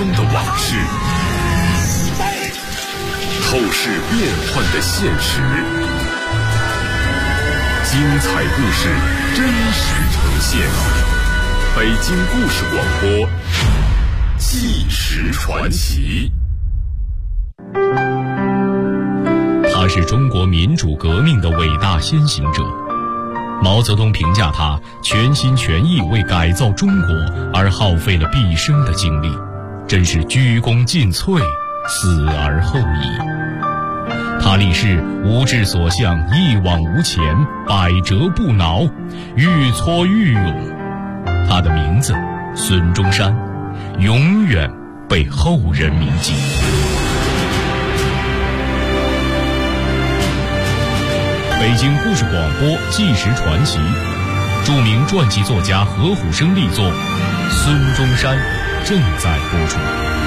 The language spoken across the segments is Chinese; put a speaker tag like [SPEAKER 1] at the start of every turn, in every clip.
[SPEAKER 1] 风的往事，透视变幻的现实，精彩故事真实呈现。北京故事广播，纪实传奇。他是中国民主革命的伟大先行者。毛泽东评价他全心全意为改造中国而耗费了毕生的精力，真是鞠躬尽瘁，死而后已。他立誓无志所向，一往无前，百折不挠，愈挫愈勇。他的名字孙中山，永远被后人铭记。北京故事广播纪实传奇，著名传记作家何虎生力作《孙中山》正在播出。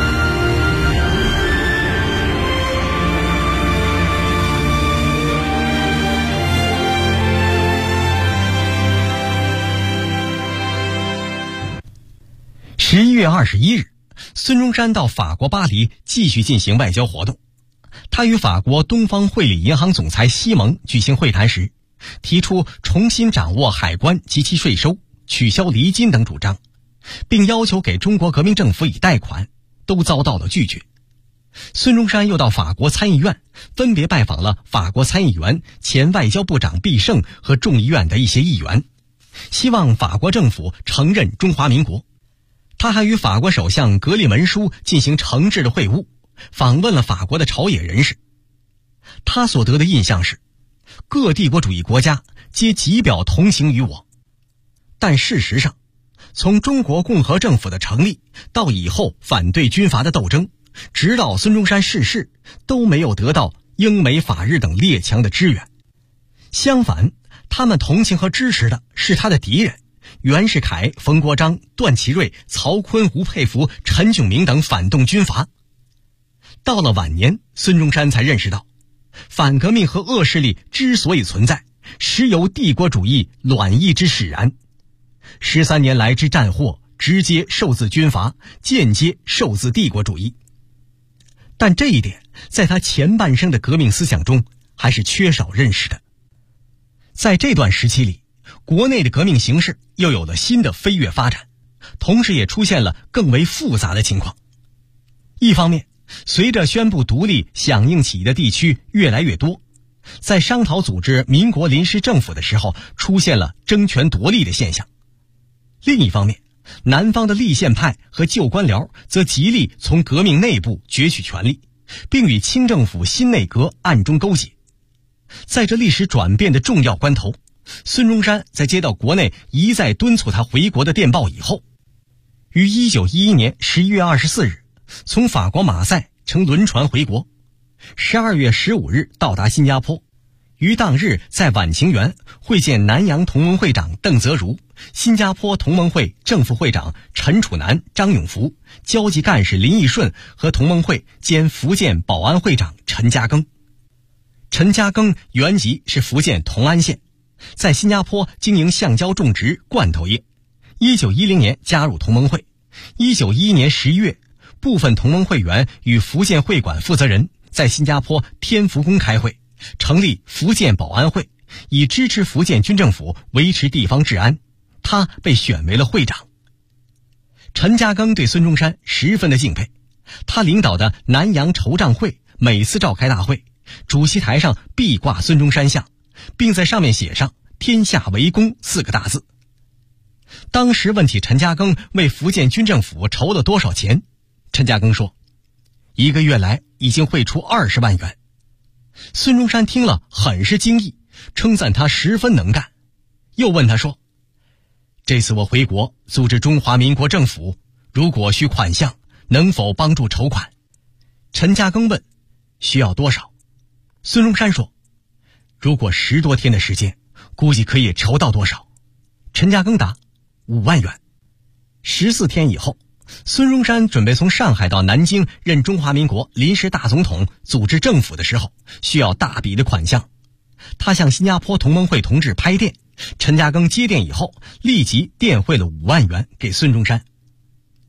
[SPEAKER 2] 11月21日，孙中山到法国巴黎继续进行外交活动。他与法国东方汇理银行总裁西蒙举行会谈时，提出重新掌握海关及其税收，取消厘金等主张，并要求给中国革命政府以贷款，都遭到了拒绝。孙中山又到法国参议院，分别拜访了法国参议员、前外交部长毕晟和众议院的一些议员，希望法国政府承认中华民国。他还与法国首相格里门书进行诚挚的会晤，访问了法国的朝野人士。他所得的印象是，各帝国主义国家皆极表同情于我。但事实上，从中国共和政府的成立到以后反对军阀的斗争，直到孙中山逝世，都没有得到英美法日等列强的支援。相反，他们同情和支持的是他的敌人，袁世凯、冯国璋、段祺瑞、曹锟、吴佩孚、陈炯明等反动军阀。到了晚年，孙中山才认识到，反革命和恶势力之所以存在，实由帝国主义卵意之使然。13年来之战祸，直接受自军阀，间接受自帝国主义。但这一点在他前半生的革命思想中还是缺少认识的。在这段时期里，国内的革命形势又有了新的飞跃发展，同时也出现了更为复杂的情况。一方面，随着宣布独立响应起义的地区越来越多，在商讨组织民国临时政府的时候，出现了争权夺利的现象。另一方面，南方的立宪派和旧官僚则极力从革命内部攫取权力，并与清政府新内阁暗中勾结。在这历史转变的重要关头，孙中山在接到国内一再敦促他回国的电报以后，于1911年11月24日从法国马赛乘轮船回国，12月15日到达新加坡，于当日在晚晴园会见南洋同盟会长邓泽如、新加坡同盟会正副会长陈楚南、张永福、交际干事林义顺和同盟会兼福建保安会长陈嘉庚。陈嘉庚原籍是福建同安县，在新加坡经营橡胶种植罐头业。1910年加入同盟会。1911年11月，部分同盟会员与福建会馆负责人在新加坡天福宫开会，成立福建保安会，以支持福建军政府维持地方治安。他被选为了会长。陈嘉庚对孙中山十分的敬佩，他领导的南洋筹账会每次召开大会，主席台上必挂孙中山像，并在上面写上天下为公4个大字。当时问起陈嘉庚为福建军政府筹了多少钱，陈嘉庚说，1个月来已经汇出20万元。孙中山听了很是惊异，称赞他十分能干，又问他说，这次我回国组织中华民国政府，如果需款项，能否帮助筹款？陈嘉庚问，需要多少？孙中山说，如果10多天的时间，估计可以筹到多少？陈嘉庚答，5万元。14天以后，孙中山准备从上海到南京任中华民国临时大总统，组织政府的时候，需要大笔的款项。他向新加坡同盟会同志拍电，陈嘉庚接电以后，立即电汇了5万元给孙中山。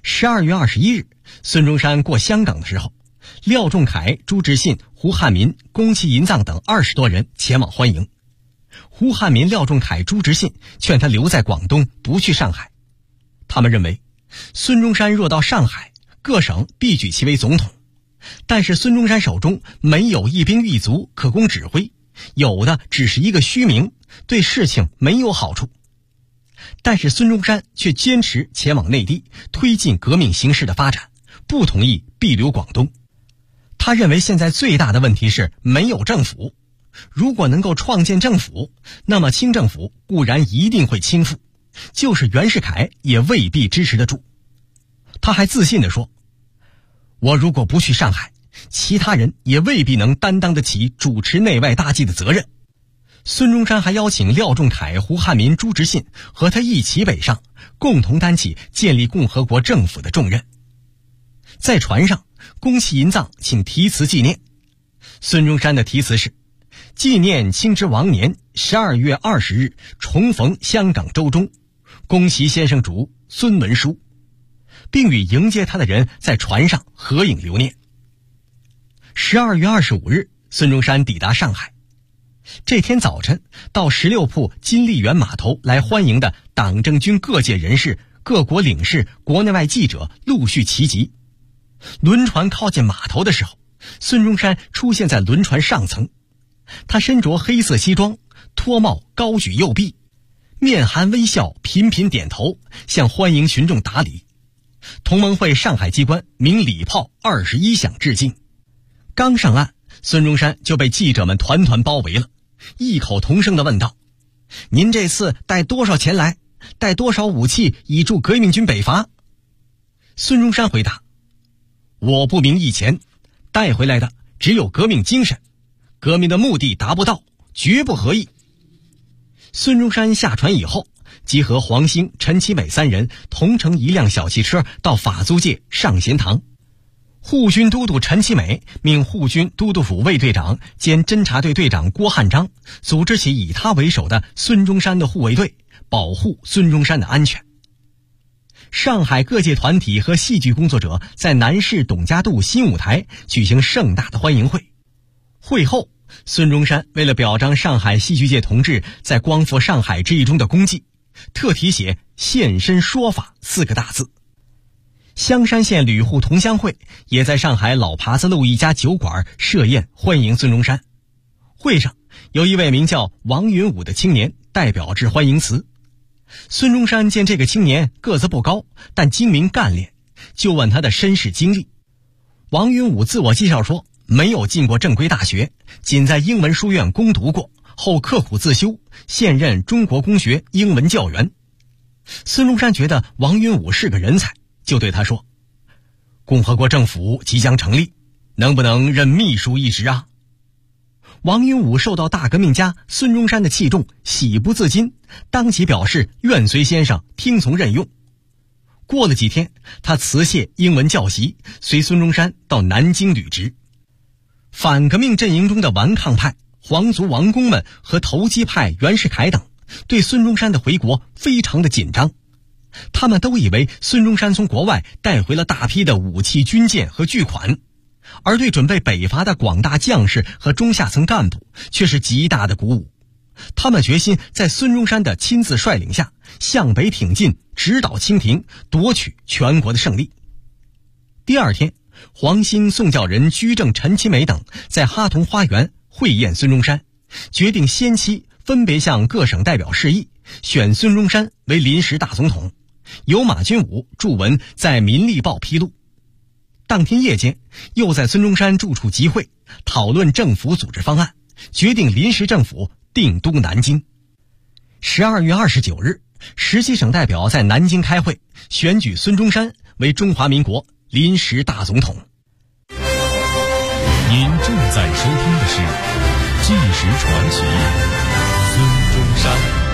[SPEAKER 2] 12月21日，孙中山过香港的时候，廖仲恺、朱执信、胡汉民、宫崎银藏等20多人前往欢迎。胡汉民、廖仲恺、朱执信劝他留在广东，不去上海。他们认为，孙中山若到上海，各省必举其为总统，但是孙中山手中没有一兵一卒可供指挥，有的只是一个虚名，对事情没有好处。但是孙中山却坚持前往内地，推进革命形势的发展，不同意避留广东。他认为现在最大的问题是没有政府，如果能够创建政府，那么清政府固然一定会倾覆，就是袁世凯也未必支持得住。他还自信地说，我如果不去上海，其他人也未必能担当得起主持内外大计的责任。孙中山还邀请廖仲恺、胡汉民、朱执信和他一起北上，共同担起建立共和国政府的重任。在船上，宫崎银藏请题词纪念。孙中山的题词是：纪念清之亡年12月20日重逢香港周中，宫崎先生主，孙文书，并与迎接他的人在船上合影留念。12月25日，孙中山抵达上海。这天早晨，到16铺金丽园码头来欢迎的党政军各界人士、各国领事、国内外记者陆续齐集。轮船靠近码头的时候，孙中山出现在轮船上层。他身着黑色西装，脱帽，高举右臂，面含微笑，频频点头，向欢迎群众打礼。同盟会上海机关鸣礼炮21响致敬。刚上岸，孙中山就被记者们团团包围了，异口同声地问道：您这次带多少钱来？带多少武器以助革命军北伐？孙中山回答：我不明一钱，带回来的只有革命精神，革命的目的达不到，绝不合意。孙中山下船以后，即和黄兴、陈其美3人同乘一辆小汽车到法租界上贤堂。护军都督陈其美命护军都督府卫队长兼侦察队队长郭汉章组织起以他为首的孙中山的护卫队，保护孙中山的安全。上海各界团体和戏剧工作者在南市董家渡新舞台举行盛大的欢迎会。会后，孙中山为了表彰上海戏剧界同志在光复上海之役中的功绩，特题写现身说法4个大字。香山县旅户同乡会也在上海老耙子路一家酒馆设宴欢迎孙中山。会上有一位名叫王云武的青年代表致欢迎词。孙中山见这个青年个子不高，但精明干练，就问他的身世经历。王云武自我介绍说，没有进过正规大学，仅在英文书院攻读过，后刻苦自修，现任中国公学英文教员。孙中山觉得王云武是个人才，就对他说：共和国政府即将成立，能不能任秘书一职啊？王云武受到大革命家孙中山的器重，喜不自禁，当即表示愿随先生听从任用。过了几天，他辞谢英文教习，随孙中山到南京履职。反革命阵营中的顽抗派、皇族王公们和投机派袁世凯等，对孙中山的回国非常的紧张。他们都以为孙中山从国外带回了大批的武器、军舰和巨款，而对准备北伐的广大将士和中下层干部却是极大的鼓舞。他们决心在孙中山的亲自率领下向北挺进，直捣清廷，夺取全国的胜利。第二天，黄兴、宋教仁、居正、陈其美等在哈同花园会宴孙中山，决定先期分别向各省代表示意，选孙中山为临时大总统，由马君武著文在《民力报》披露。当天夜间，又在孙中山住处集会，讨论政府组织方案，决定临时政府定都南京。12月29日，17省代表在南京开会，选举孙中山为中华民国临时大总统。
[SPEAKER 1] 您正在收听的是《纪实传奇》，孙中山。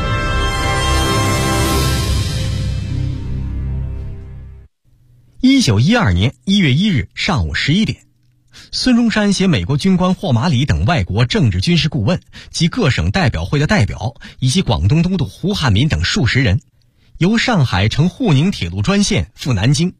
[SPEAKER 2] 1912年1月1日上午11点，孙中山携美国军官霍马里等外国政治军事顾问及各省代表会的代表，以及广东都督胡汉民等数十人，由上海乘沪宁铁路专线赴南京。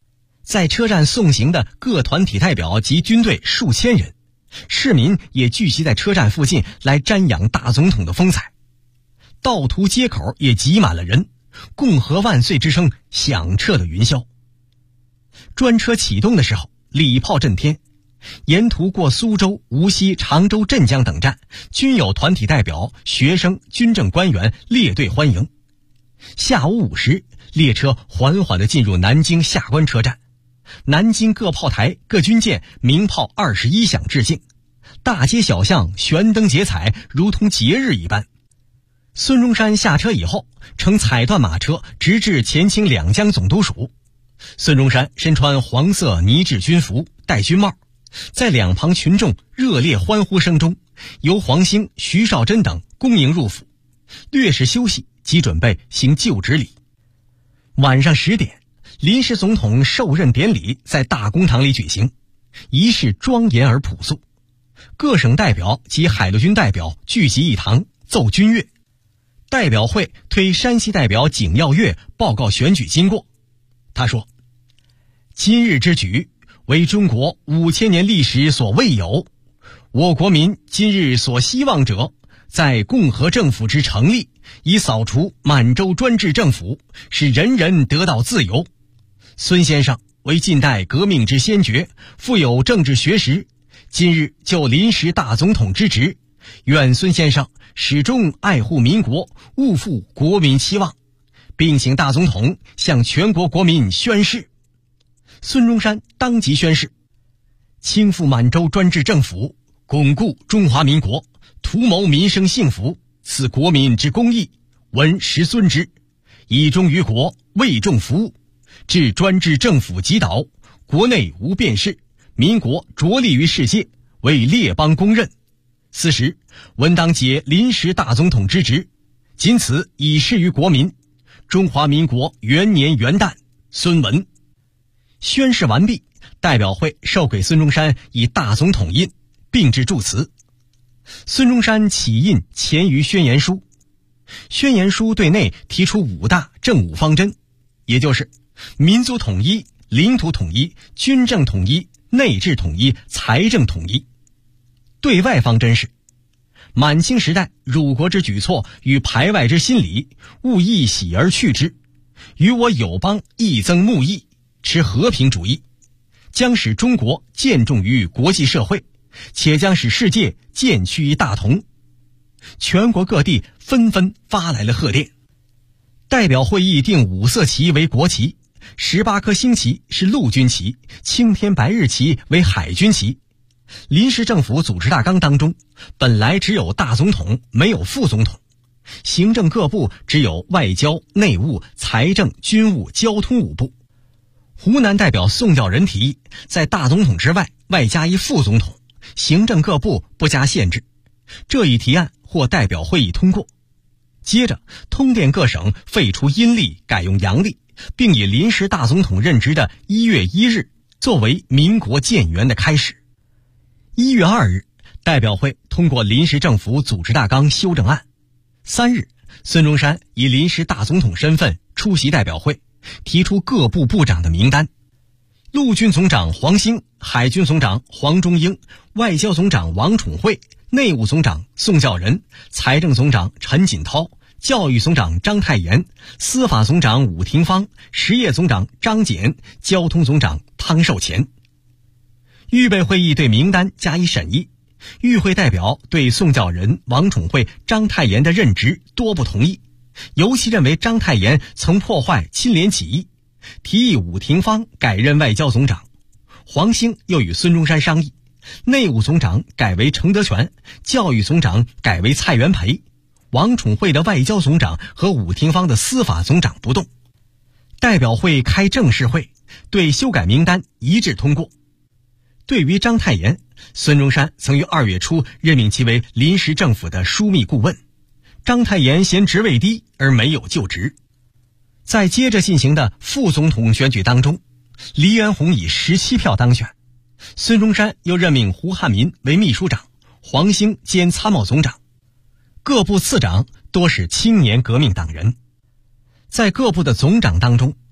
[SPEAKER 2] 在车站送行的各团体代表及军队数千人，市民也聚集在车站附近来瞻仰大总统的风采。道途街口也挤满了人，共和万岁之声响彻了云霄。专车启动的时候，礼炮震天，沿途过苏州、无锡、常州、镇江等站，均有团体代表、学生、军政官员列队欢迎。下午5时，列车缓缓地进入南京下关车站，南京各炮台、各军舰鸣炮21响致敬，大街小巷悬灯结彩，如同节日一般。孙中山下车以后，乘彩缎马车直至前清两江总督署。孙中山身穿黄色呢制军服，戴军帽，在两旁群众热烈欢呼声中，由黄兴、徐绍贞等恭迎入府，略事休息即准备行就职礼。晚上10点，临时总统授任典礼在大公堂里举行，仪式庄严而朴素。各省代表及海陆军代表聚集一堂，奏军乐。代表会推山西代表景耀月报告选举经过。他说：今日之举为中国5000年历史所未有，我国民今日所希望者，在共和政府之成立，以扫除满洲专制政府，使人人得到自由。孙先生为近代革命之先觉，富有政治学识，今日就临时大总统之职，愿孙先生始终爱护民国，勿负国民期望，并请大总统向全国国民宣誓。孙中山当即宣誓：倾覆满洲专制政府，巩固中华民国，图谋民生幸福，此国民之公义，闻实遵之，以忠于国，为众服务，至专制政府击倒，国内无变事，民国着力于世界，为列邦公认。此时文当解临时大总统之职，仅此以示于国民。中华民国元年元旦，孙文。宣誓完毕，代表会授给孙中山以大总统印，并致祝词。孙中山起印前于宣言书。宣言书对内提出5大政务方针，也就是民族统一、领土统一、军政统一、内治统一、财政统一。对外方针是：满清时代辱国之举措与排外之心理，勿一洗而去之，与我友邦益增睦义，持和平主义，将使中国见重于国际社会，且将使世界渐趋于大同。全国各地纷纷发来了贺电。代表会议定5色旗为国旗，18颗星旗是陆军旗，青天白日旗为海军旗。临时政府组织大纲当中，本来只有大总统，没有副总统。行政各部只有外交、内务、财政、军务、交通5部。湖南代表宋教仁提议，在大总统之外，外加一副总统，行政各部不加限制。这一提案获代表会议通过。接着，通电各省废除阴历，改用阳历，并以临时大总统任职的1月1日作为民国建元的开始。1月2日，代表会通过临时政府组织大纲修正案。3日，孙中山以临时大总统身份出席代表会，提出各部部长的名单。陆军总长黄兴，海军总长黄忠英，外交总长王宠惠，内务总长宋教仁，财政总长陈锦涛，教育总长章太炎，司法总长伍廷芳，实业总长张謇，交通总长汤寿乾。预备会议对名单加以审议，与会代表对宋教仁、王宠惠、章太炎的任职多不同意，尤其认为章太炎曾破坏清廉起义，提议伍廷芳改任外交总长。黄兴又与孙中山商议，内务总长改为程德全，教育总长改为蔡元培，王宠惠的外交总长和伍廷芳的司法总长不动。代表会开正式会，对修改名单一致通过。对于章太炎，孙中山曾于2月初任命其为临时政府的枢密顾问。章太炎嫌职位低而没有就职。在接着进行的副总统选举当中，黎元洪以17票当选。孙中山又任命胡汉民为秘书长，黄兴兼参谋总长。各部次长多是青年革命党人。在各部的总长当中，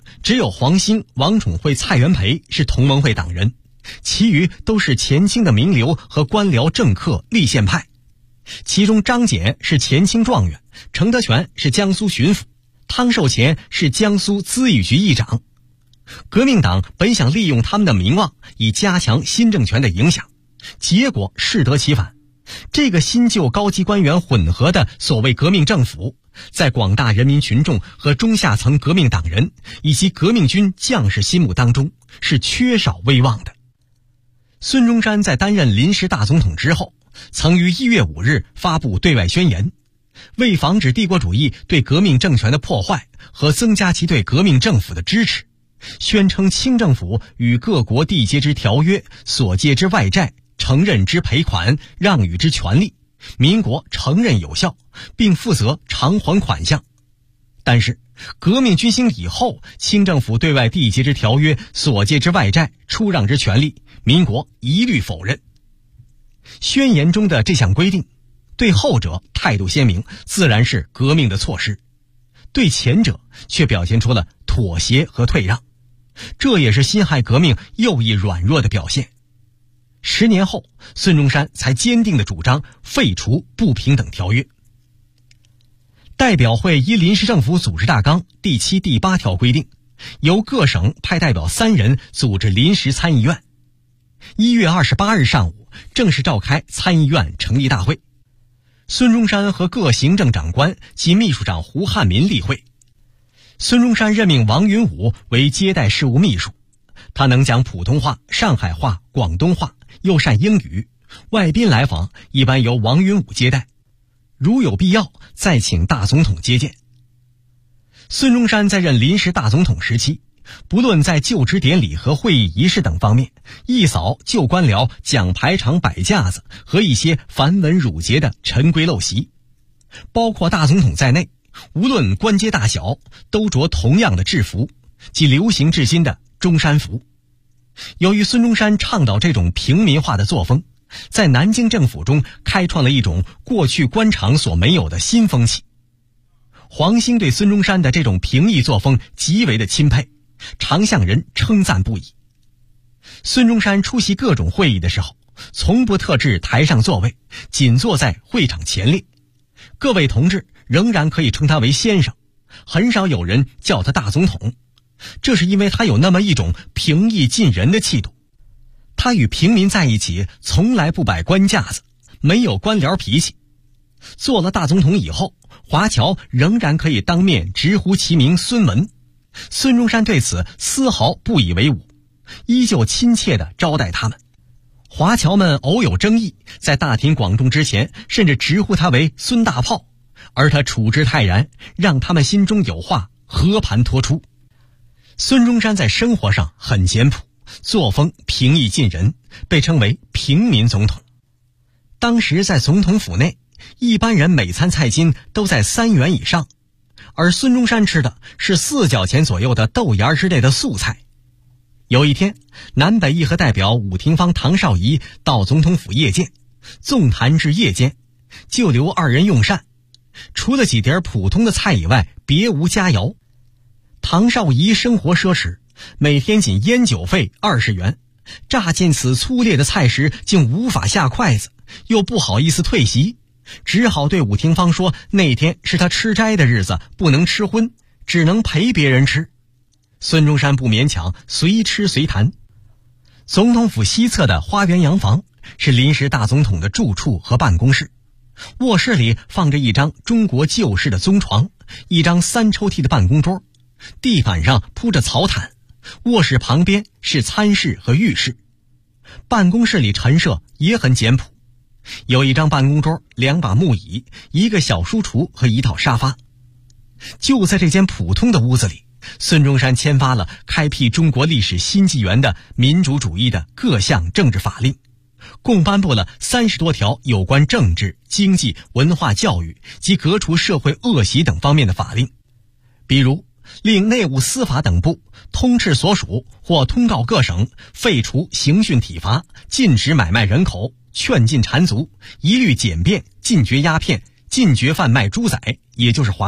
[SPEAKER 2] 只有黄兴、王宠惠、蔡元培是同盟会党人，其余都是前清的名流和官僚政客立宪派。其中张謇是前清状元，程德全是江苏巡抚，汤寿乾是江苏咨议局议长。革命党本想利用他们的名望以加强新政权的影响，结果适得其反。这个新旧高级官员混合的所谓革命政府，在广大人民群众和中下层革命党人以及革命军将士心目当中是缺少威望的。孙中山在担任临时大总统之后，曾于1月5日发布对外宣言，为防止帝国主义对革命政权的破坏和增加其对革命政府的支持，宣称清政府与各国缔结之条约所借之外债，承认之赔款，让与之权利，民国承认有效，并负责偿还款项。但是革命军兴以后，清政府对外缔结之条约所借之外债出让之权利，民国一律否认。宣言中的这项规定，对后者态度鲜明，自然是革命的措施；对前者却表现出了妥协和退让，这也是辛亥革命右翼软弱的表现。10年后，孙中山才坚定地主张废除不平等条约。代表会依临时政府组织大纲第7、第8条规定，由各省派代表3人组织临时参议院。1月28日上午正式召开参议院成立大会，孙中山和各行政长官及秘书长胡汉民例会。孙中山任命王云武为接待事务秘书，他能讲普通话、上海话、广东话，又善英语，外宾来访一般由王云武接待，如有必要再请大总统接见。孙中山在任临时大总统时期，不论在就职典礼和会议仪式等方面，一扫旧官僚讲排场摆架子和一些繁文缛节的陈规陋习，包括大总统在内，无论官阶大小，都着同样的制服，即流行至今的中山服。由于孙中山倡导这种平民化的作风，在南京政府中开创了一种过去官场所没有的新风气。黄兴对孙中山的这种平易作风极为的钦佩，常向人称赞不已。孙中山出席各种会议的时候，从不特制台上座位，仅坐在会场前列。各位同志仍然可以称他为先生，很少有人叫他大总统。这是因为他有那么一种平易近人的气度。他与平民在一起，从来不摆官架子，没有官僚脾气。做了大总统以后，华侨仍然可以当面直呼其名孙文。孙中山对此丝毫不以为忤，依旧亲切地招待他们。华侨们偶有争议，在大庭广众之前甚至直呼他为孙大炮，而他处之泰然，让他们心中有话和盘托出。孙中山在生活上很简朴，作风平易近人，被称为平民总统。当时在总统府内，一般人每餐菜金都在3元以上，而孙中山吃的是4角钱左右的豆芽之类的素菜。有一天，南北议和代表伍廷芳、唐绍仪到总统府谒见，纵谈至夜间，就留2人用膳，除了几碟普通的菜以外，别无佳肴。唐绍仪生活奢侈，每天仅烟酒费20元，乍见此粗劣的菜食，竟无法下筷子，又不好意思退席，只好对伍廷芳说，那天是他吃斋的日子，不能吃荤，只能陪别人吃。孙中山不勉强，随吃随谈。总统府西侧的花园洋房是临时大总统的住处和办公室，卧室里放着一张中国旧式的棕床，一张3抽屉的办公桌，地板上铺着草毯，卧室旁边是餐室和浴室。办公室里陈设也很简朴，有一张办公桌、2把木椅、一个小书橱和一套沙发。就在这间普通的屋子里，孙中山签发了开辟中国历史新纪元的民主主义的各项政治法令，共颁布了30多条有关政治、经济、文化、教育及革除社会恶习等方面的法令。比如令内务司法等部通斥所属或通告各省废除刑讯体罚，禁止买卖人口，劝禁缠足，一律简便，禁绝鸦片，禁绝贩卖猪仔，也就是华工，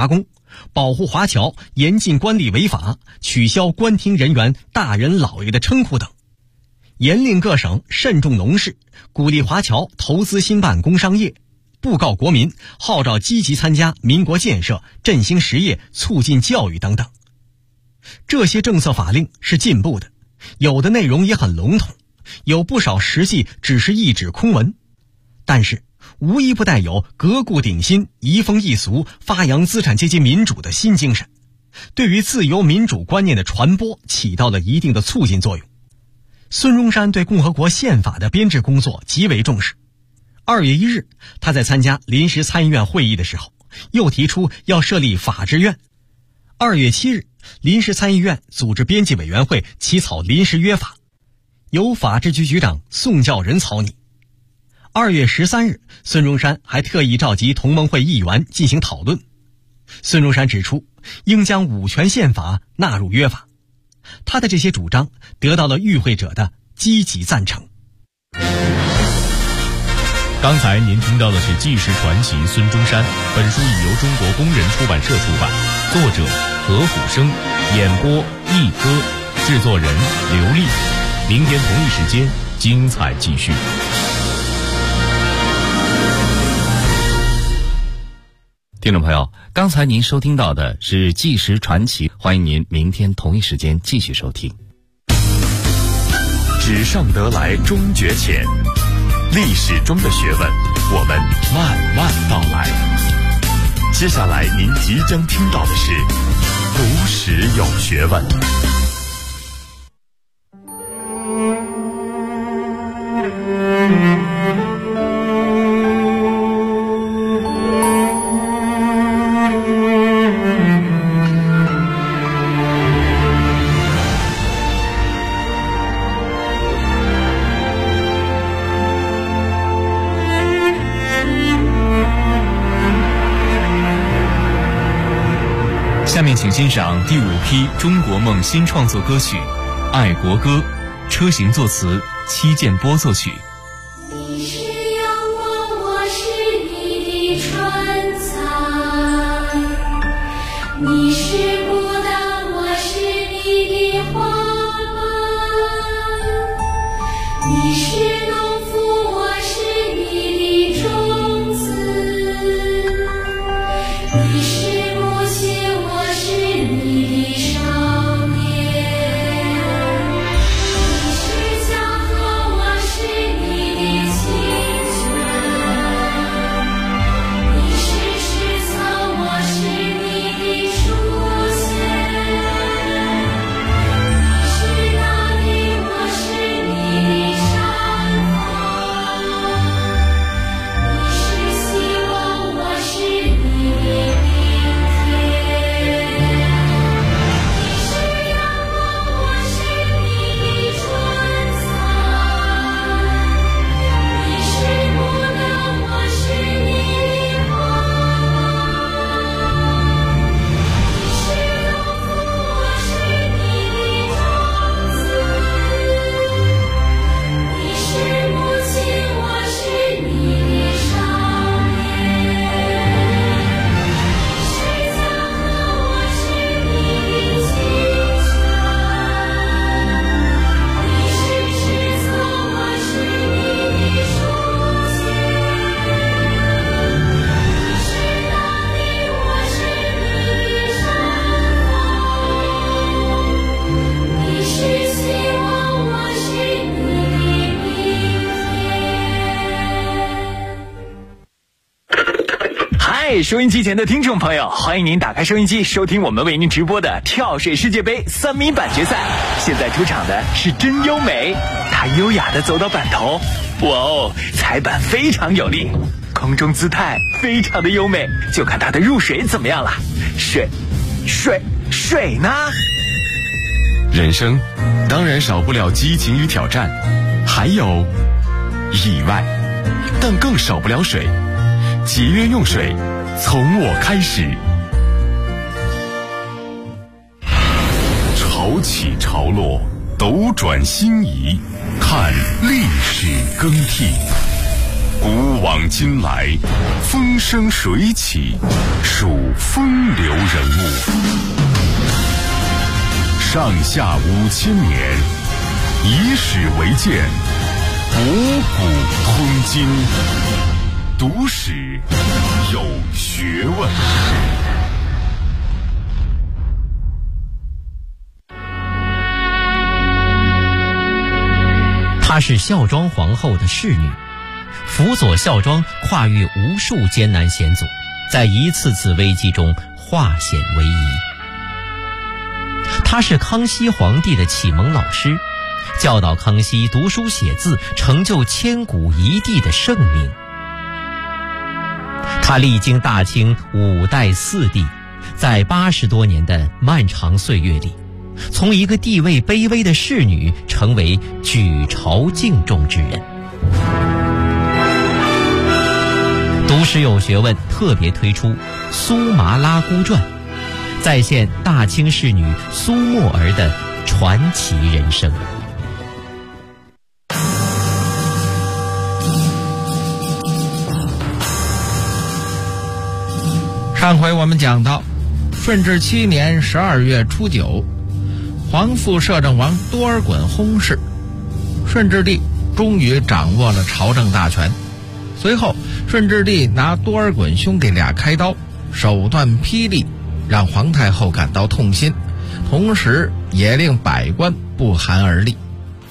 [SPEAKER 2] 保护华侨，严禁官吏违法，取消官厅人员大人老爷的称呼等，严令各省慎重农事，鼓励华侨投资兴办工商业，布告国民，号召积极参加民国建设，振兴实业，促进教育等等。这些政策法令是进步的，有的内容也很笼统，有不少实际只是一纸空文，但是无一不带有革故鼎新、移风易俗、发扬资产阶级民主的新精神，对于自由民主观念的传播起到了一定的促进作用。孙中山对共和国宪法的编制工作极为重视。2月1日，他在参加临时参议院会议的时候，又提出要设立法制院。2月7日，临时参议院组织编辑委员会起草临时约法，由法制局局长宋教仁草拟。2月13日，孙中山还特意召集同盟会议员进行讨论。孙中山指出，应将五权宪法纳入约法。他的这些主张得到了与会者的积极赞成。
[SPEAKER 1] 刚才您听到的是纪实传奇孙中山，本书已由中国工人出版社出版，作者何虎生，演播一哥，制作人刘丽。明天同一时间精彩继续。
[SPEAKER 3] 听众朋友，刚才您收听到的是纪实传奇，欢迎您明天同一时间继续收听。
[SPEAKER 4] 纸上得来终觉浅，历史中的学问，我们慢慢道来。接下来您即将听到的是读史有学问。
[SPEAKER 1] 下面请欣赏第5批中国梦新创作歌曲《爱国歌》，车行作词，戚建波作曲。
[SPEAKER 5] 你是阳光，我是你的春彩，你是孤单，我是你的花瓣，你是农夫，我是你的种子，你是母亲，我是你的少年，你是江河，我是你的清泉，你是石草，我是你的书签，你是大地，我是你的山峰，你是希望，我是你的明天，你是阳光，我是你的春彩，你是孤单，我是你的花瓣，你是农夫，我是你的种子，你是母亲，我是你的少年，你是江河，我是你的清泉，你是石草，我是你的书签，你是大地，我是你的山峰，你是希望，我是你的明天。
[SPEAKER 6] 嗨，收音机前的听众朋友，欢迎您打开收音机，收听我们为您直播的跳水世界杯3米板决赛。现在出场的是真优美，她优雅地走到板头，哇哦，踩板非常有力，空中姿态非常的优美，就看她的入水怎么样了。水呢？
[SPEAKER 4] 人生当然少不了激情与挑战，还有意外，但更少不了水。节约用水，从我开始。潮起潮落，斗转星移，看历史更替。古往今来，风生水起，数风流人物，上下5000年，以史为鉴，博古通今，读史有学问。
[SPEAKER 7] 她是孝庄皇后的侍女，辅佐孝庄跨越无数艰难险阻，在一次次危机中化险为夷。她是康熙皇帝的启蒙老师，教导康熙读书写字，成就千古一帝的盛名。她历经大清5代4帝，在80多年的漫长岁月里，从一个地位卑微的侍女成为举朝敬重之人。读史有学问特别推出《苏麻拉姑传》，再现大清侍女苏沫儿的传奇人生。
[SPEAKER 8] 上回我们讲到，顺治7年12月初9，皇父摄政王多尔衮薨逝，顺治帝终于掌握了朝政大权。随后，顺治帝拿多尔衮兄弟俩开刀，手段霹雳，让皇太后感到痛心，同时也令百官不寒而栗。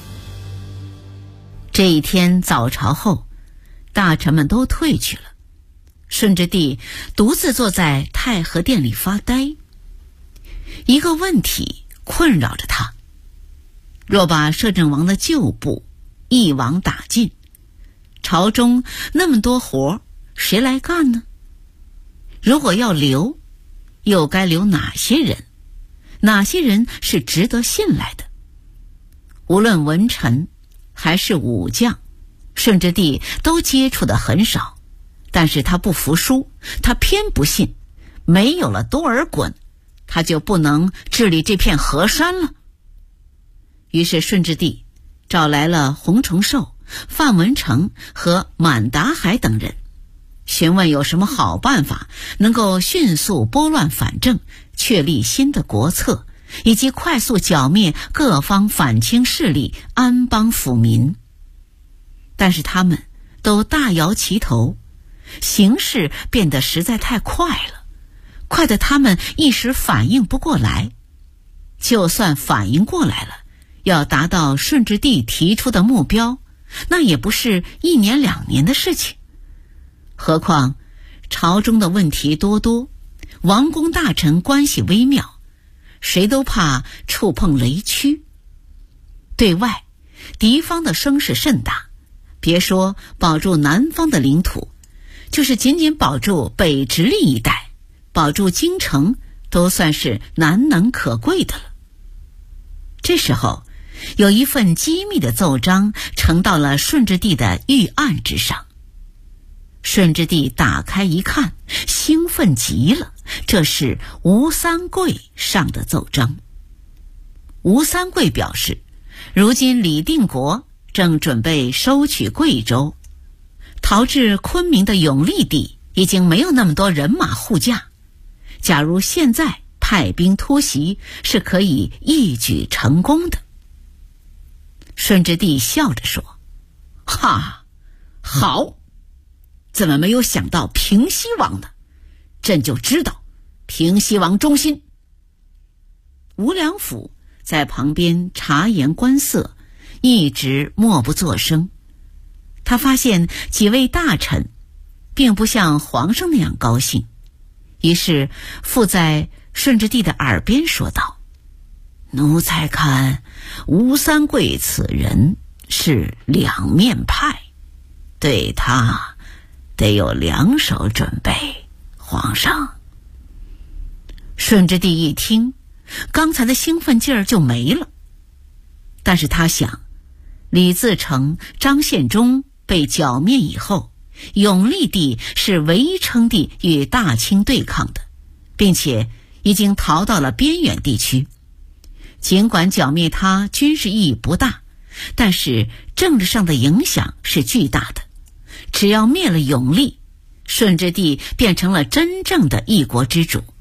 [SPEAKER 9] 这一天早朝后，大臣们都退去了，顺治帝独自坐在太和殿里发呆。一个问题困扰着他：若把摄政王的旧部一网打尽，朝中那么多活谁来干呢？如果要留，又该留哪些人？哪些人是值得信赖的？无论文臣还是武将，顺治帝都接触得很少，但是他不服输，他偏不信，没有了多尔衮，他就不能治理这片河山了。于是顺治帝找来了洪承寿、范文成和满达海等人，询问有什么好办法能够迅速拨乱反正，确立新的国策，以及快速剿灭各方反清势力，安邦抚民。但是他们都大摇其头，形势变得实在太快了，快得他们一时反应不过来。就算反应过来了，要达到顺治帝提出的目标，那也不是1年2年的事情。何况朝中的问题多，王公大臣关系微妙，谁都怕触碰雷区。对外，敌方的声势甚大，别说保住南方的领土，就是仅仅保住北直隶一带，保住京城，都算是难能可贵的了。这时候，有一份机密的奏章呈到了顺治帝的御案之上。顺治帝打开一看，兴奋极了，这是吴三桂上的奏章。吴三桂表示，如今李定国正准备收取贵州，逃至昆明的永历帝已经没有那么多人马护驾，假如现在派兵突袭，是可以一举成功的。顺治帝笑着说：哈，好，怎么没有想到平西王呢？朕就知道平西王忠心。吴良辅在旁边察言观色，一直默不作声。他发现几位大臣并不像皇上那样高兴，于是附在顺治帝的耳边说道：奴才看吴三桂此人是两面派，对他得有2手准备，皇上。顺治帝一听，刚才的兴奋劲儿就没了。但是他想，李自成、张献忠被剿灭以后，永历帝是唯一称帝与大清对抗的，并且已经逃到了边远地区。尽管剿灭他军事意义不大，但是政治上的影响是巨大的。只要灭了永历，顺治帝变成了真正的一国之主，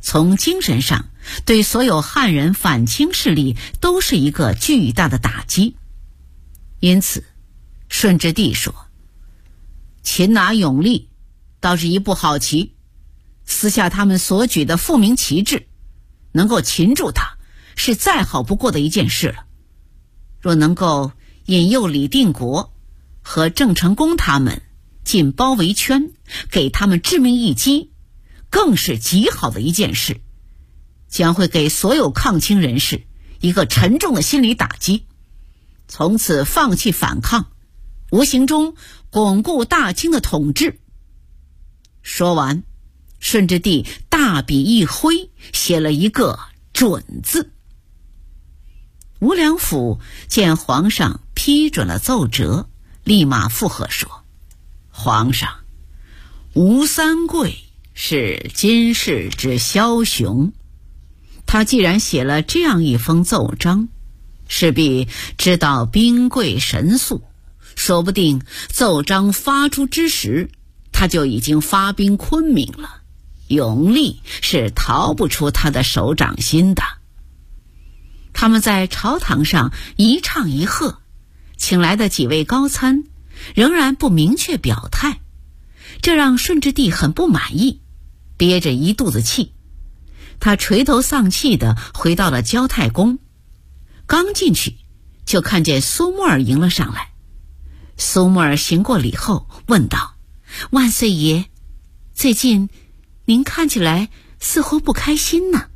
[SPEAKER 9] 从精神上对所有汉人反清势力都是一个巨大的打击。因此，顺治帝说：“擒拿永历倒是一步好棋，撕下他们所举的复明旗帜，能够擒住他，是再好不过的一件事了。若能够引诱李定国和郑成功他们进包围圈，给他们致命一击，更是极好的一件事，将会给所有抗清人士一个沉重的心理打击，从此放弃反抗，无形中巩固大清的统治。”说完，顺治帝大笔一挥，写了一个准字。吴良辅见皇上批准了奏折，立马附和说：“皇上，吴三桂是今世之枭雄，他既然写了这样一封奏章，势必知道兵贵神速，说不定奏章发出之时，他就已经发兵昆明了。永历是逃不出他的手掌心的。”他们在朝堂上一唱一和，请来的几位高参仍然不明确表态，这让顺治帝很不满意，憋着一肚子气。他垂头丧气地回到了交太宫，刚进去就看见苏沫儿迎了上来。苏沫儿行过礼后问道：“万岁爷，最近您看起来似乎不开心呢？”“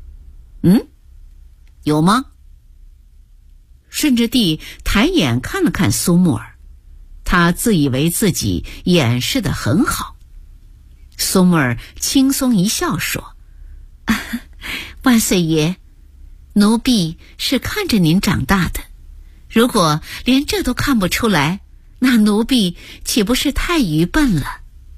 [SPEAKER 9] 有吗？”顺治帝抬眼看了看苏沫儿，他自以为自己掩饰得很好。苏沫儿轻松一笑说：“万岁爷，奴婢是看着您长大的，如果连这都看不出来，那奴婢岂不是太愚笨了？”“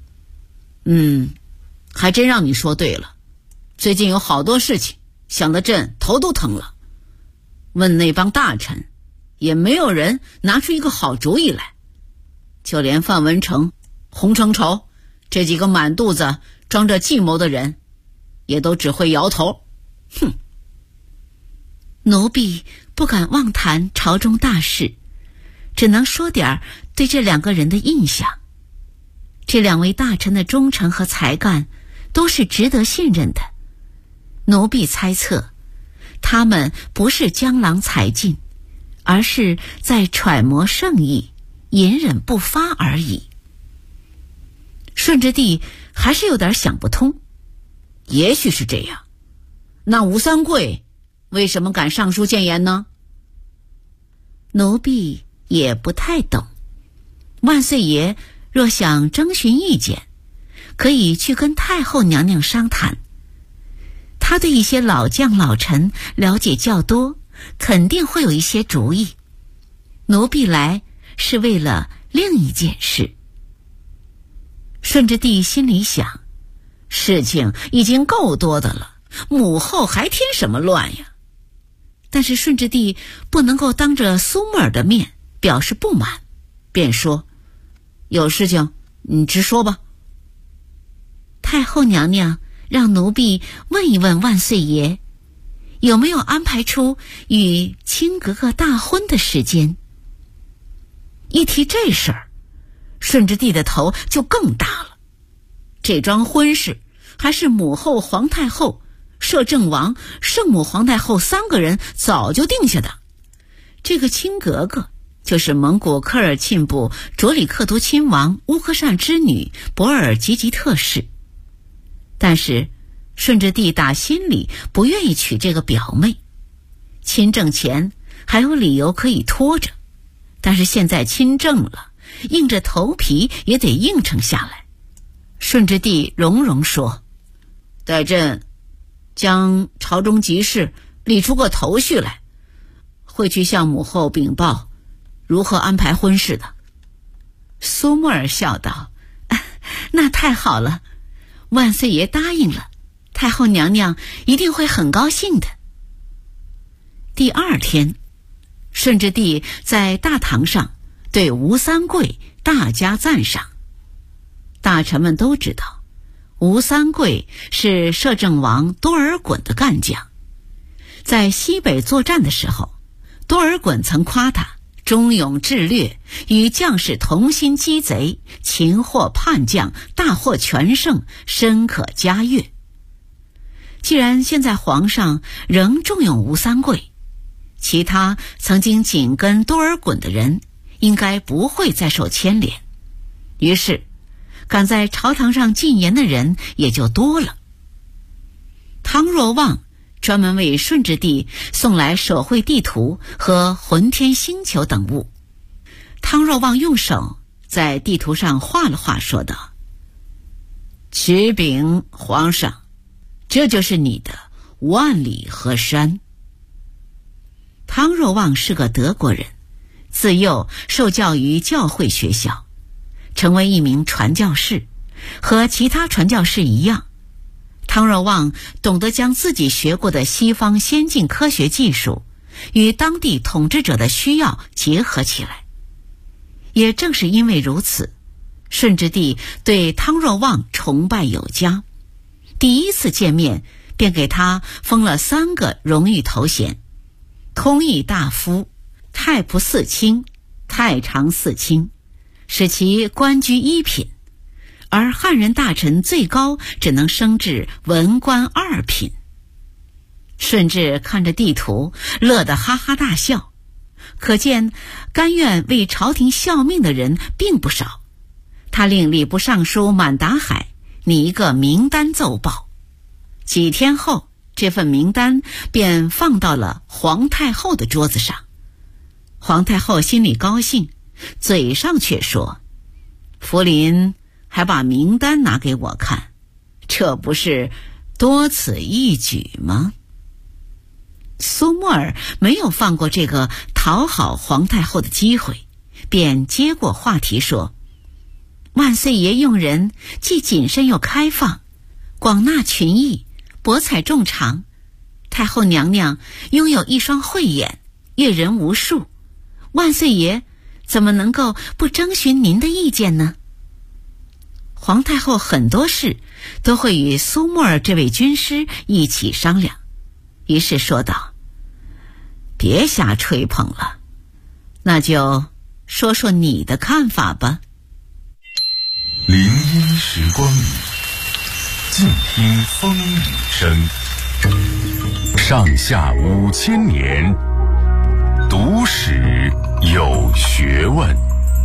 [SPEAKER 6] 还真让你说对了，最近有好多事情，想得朕头都疼了。问那帮大臣，也没有人拿出一个好主意来，就连范文成、洪承畴这几个满肚子装着计谋的人，也都只会摇头。哼！”“
[SPEAKER 9] 奴婢不敢妄谈朝中大事，只能说点对这两个人的印象。这两位大臣的忠诚和才干都是值得信任的。奴婢猜测，他们不是江郎才尽，而是在揣摩圣意，隐忍不发而已。”顺治帝还是有点想不通，
[SPEAKER 6] 也许是这样，那吴三桂为什么敢上书谏言呢？
[SPEAKER 9] 奴婢也不太懂。万岁爷若想征询意见，可以去跟太后娘娘商谈。他对一些老将老臣了解较多，肯定会有一些主意。奴婢来是为了另一件事。顺治帝心里想，
[SPEAKER 6] 事情已经够多的了，母后还添什么乱呀？
[SPEAKER 9] 但是顺治帝不能够当着苏沫儿的面表示不满，便说：“
[SPEAKER 6] 有事情你直说吧。”
[SPEAKER 9] 太后娘娘让奴婢问一问万岁爷，有没有安排出与亲格格大婚的时间。
[SPEAKER 6] 一提这事儿，顺治帝的头就更大了。这桩婚事还是母后、皇太后、摄政王、圣母皇太后3个人早就定下的。这个亲格格就是蒙古科尔沁部卓里克图亲王乌克善之女博尔吉吉特氏。但是顺治帝打心里不愿意娶这个表妹，亲政前还有理由可以拖着，但是现在亲政了，硬着头皮也得应承下来。顺治帝容容说：“待朕将朝中急事理出个头绪来，会去向母后禀报如何安排婚事的。”
[SPEAKER 9] 苏沫儿笑道：“那太好了，万岁爷答应了，太后娘娘一定会很高兴的。”第2天，顺治帝在大堂上对吴三桂大加赞赏。大臣们都知道， 吴三桂是摄政王多尔衮的干将，在西北作战的时候，多尔衮曾夸他忠勇智略，与将士同心击贼，擒获叛将，大获全胜，深可嘉悦。既然现在皇上仍重用吴三桂，其他曾经紧跟多尔衮的人应该不会再受牵连，于是敢在朝堂上进言的人也就多了。汤若望专门为顺治帝送来手绘地图和浑天星球等物。汤若望用手在地图上画了画，说道：“启禀皇上，这就是你的万里河山。”汤若望是个德国人，自幼受教于教会学校，成为一名传教士。和其他传教士一样，汤若望懂得将自己学过的西方先进科学技术与当地统治者的需要结合起来。也正是因为如此，顺治帝对汤若望崇拜有加，第一次见面便给他封了3个荣誉头衔：通议大夫、太仆寺卿、太常寺卿，使其官居1品，而汉人大臣最高只能升至文官2品。顺治看着地图，乐得哈哈大笑，可见甘愿为朝廷效命的人并不少。他令礼部尚书满达海拟一个名单奏报，几天后，这份名单便放到了皇太后的桌子上。皇太后心里高兴，嘴上却说：“福临还把名单拿给我看，这不是多此一举吗？”苏沫儿没有放过这个讨好皇太后的机会，便接过话题说：“万岁爷用人既谨慎又开放，广纳群艺，博采众长。太后娘娘拥有一双慧眼，阅人无数，万岁爷怎么能够不征询您的意见呢？”皇太后很多事都会与苏沫儿这位军师一起商量，于是说道：“别瞎吹捧了，那就说说你的看法吧。”
[SPEAKER 4] 林荫时光里，静听风雨声。上下5000年，读史有学问。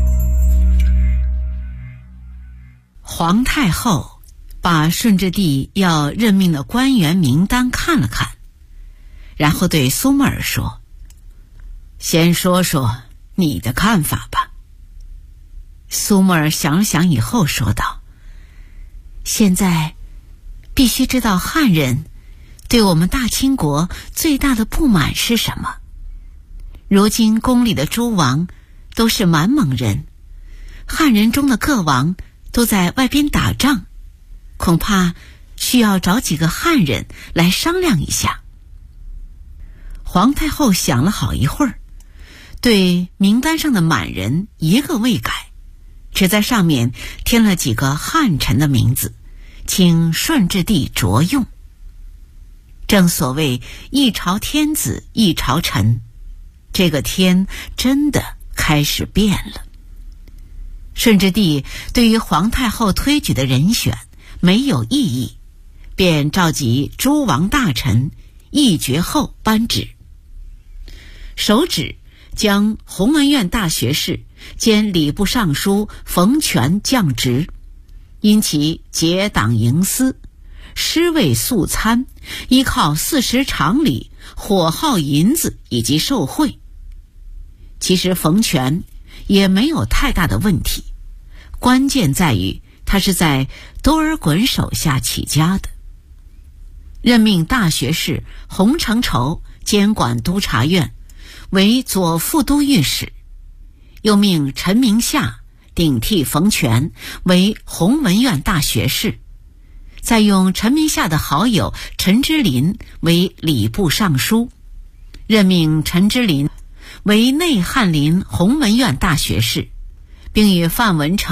[SPEAKER 9] 皇太后把顺治帝要任命的官员名单看了看，然后对苏沫儿说：“先说说你的看法吧。”苏沫儿想了想以后说道：“现在必须知道汉人对我们大清国最大的不满是什么。如今宫里的诸王都是满蒙人，汉人中的各王都在外边打仗，恐怕需要找几个汉人来商量一下。”皇太后想了好一会儿，对名单上的满人一个未改，只在上面添了几个汉臣的名字，请顺治帝着用。正所谓一朝天子一朝臣，这个天真的开始变了。顺治帝对于皇太后推举的人选没有异议，便召集诸王大臣议决后颁旨，手旨将弘文院大学士兼礼部尚书冯全降职，因其结党营私，尸位素餐，依靠40常理，火耗银子以及受贿。其实冯全也没有太大的问题，关键在于他是在多尔衮手下起家的。任命大学士洪承畴监管督察院，为左副都御史，又命陈明夏顶替冯全为弘文院大学士，再用陈明夏的好友陈之琳为礼部尚书，任命陈之琳为内翰林弘文院大学士，并与范文成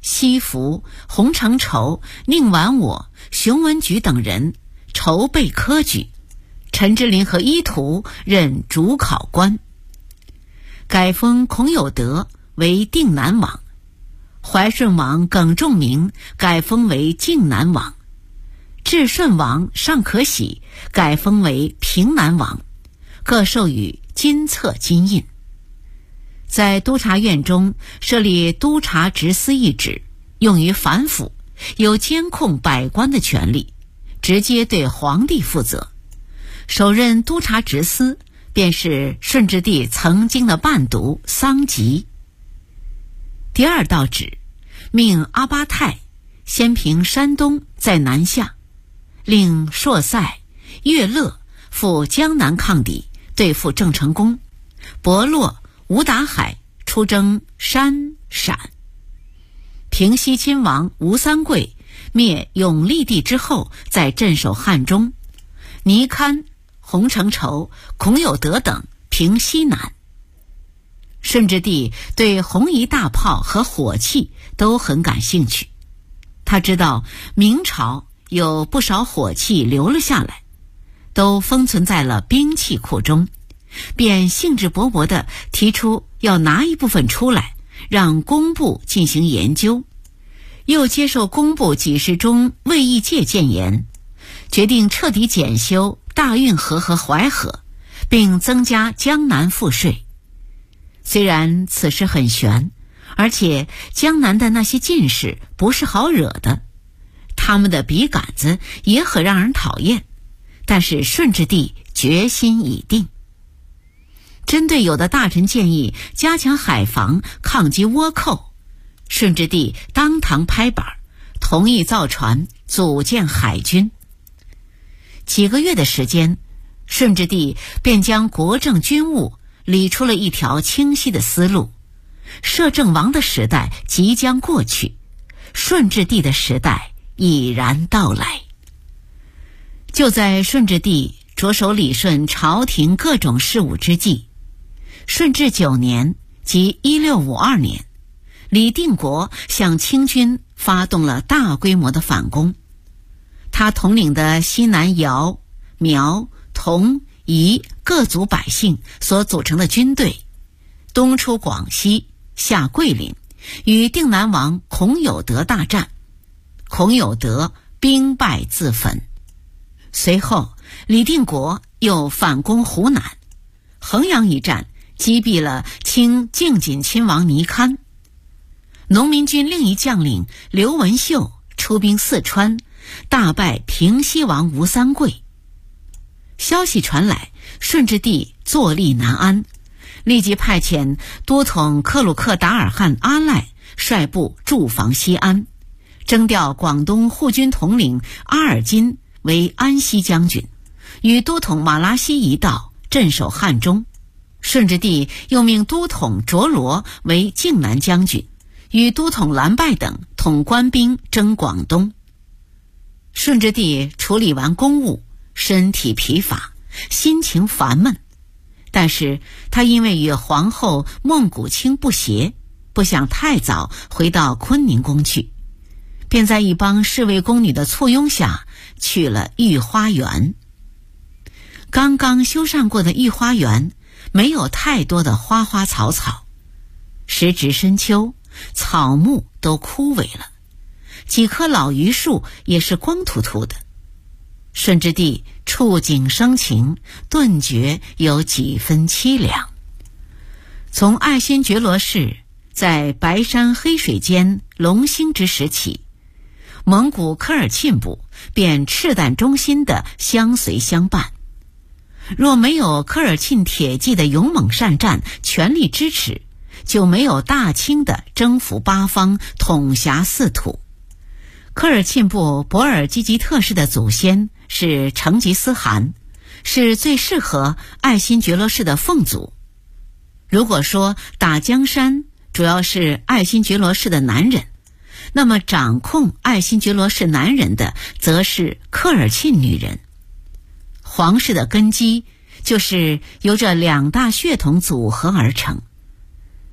[SPEAKER 9] 西服、洪承畴、宁完我、熊文举等人筹备科举，陈之苓和伊图任主考官。改封孔有德为定南王，怀顺王耿仲明改封为靖南王，至顺王尚可喜改封为平南王，各授予金册金印。在督察院中设立督察执司一职，用于反腐，有监控百官的权利，直接对皇帝负责。首任督察执司便是顺治帝曾经的伴读桑吉。第二道旨，命阿巴泰先平山东，在南下，令硕塞、岳乐赴江南抗敌，对付郑成功，伯洛、吴达海出征山陕。平西亲王吴三桂灭永历帝之后，在镇守汉中，倪堪、洪承畴、孔有德等平西南。顺治帝对红夷大炮和火器都很感兴趣，他知道明朝有不少火器留了下来，都封存在了兵器库中，便兴致勃勃地提出要拿一部分出来，让工部进行研究。又接受工部给事中魏义介谏言，决定彻底检修大运河和淮河，并增加江南赋税。虽然此事很悬，而且江南的那些进士不是好惹的，他们的笔杆子也很让人讨厌，但是顺治帝决心已定。针对有的大臣建议加强海防，抗击倭寇，顺治帝当堂拍板，同意造船，组建海军。几个月的时间，顺治帝便将国政军务理出了一条清晰的思路。摄政王的时代即将过去，顺治帝的时代已然到来。就在顺治帝着手理顺朝廷各种事务之际，顺治9年，即1652年，李定国向清军发动了大规模的反攻。他统领的西南姚、苗、侗、彝各族百姓所组成的军队，东出广西，下桂林，与定南王孔有德大战。孔有德兵败自焚。随后李定国又反攻湖南，衡阳一战击毙了清靖锦亲王倪堪。农民军另一将领刘文秀出兵四川，大败平西王吴三桂。消息传来，顺治帝坐立难安，立即派遣都统克鲁克达尔汗阿赖率部驻防西安，征调广东护军统领阿尔金为安西将军，与都统马拉西一道镇守汉中。顺治帝又命都统卓罗为靖南将军，与都统蓝拜等统官兵征广东。顺治帝处理完公务，身体疲乏，心情烦闷，但是他因为与皇后孟古卿不协，不想太早回到坤宁宫去，便在一帮侍卫宫女的簇拥下去了御花园。刚刚修缮过的御花园没有太多的花花草草，时值深秋，草木都枯萎了，几棵老榆树也是光秃秃的。顺治帝触景生情，顿觉有几分凄凉。从爱新觉罗氏在白山黑水间隆兴之时起，蒙古科尔沁部便赤胆忠心地相随相伴。若没有科尔沁铁骑的勇猛善战，全力支持，就没有大清的征服八方，统辖四土。科尔沁部博尔济吉特氏的祖先是成吉思汗，是最适合爱新觉罗氏的凤族。如果说打江山主要是爱新觉罗氏的男人，那么掌控爱新觉罗氏男人的则是科尔沁女人。皇室的根基就是由这两大血统组合而成。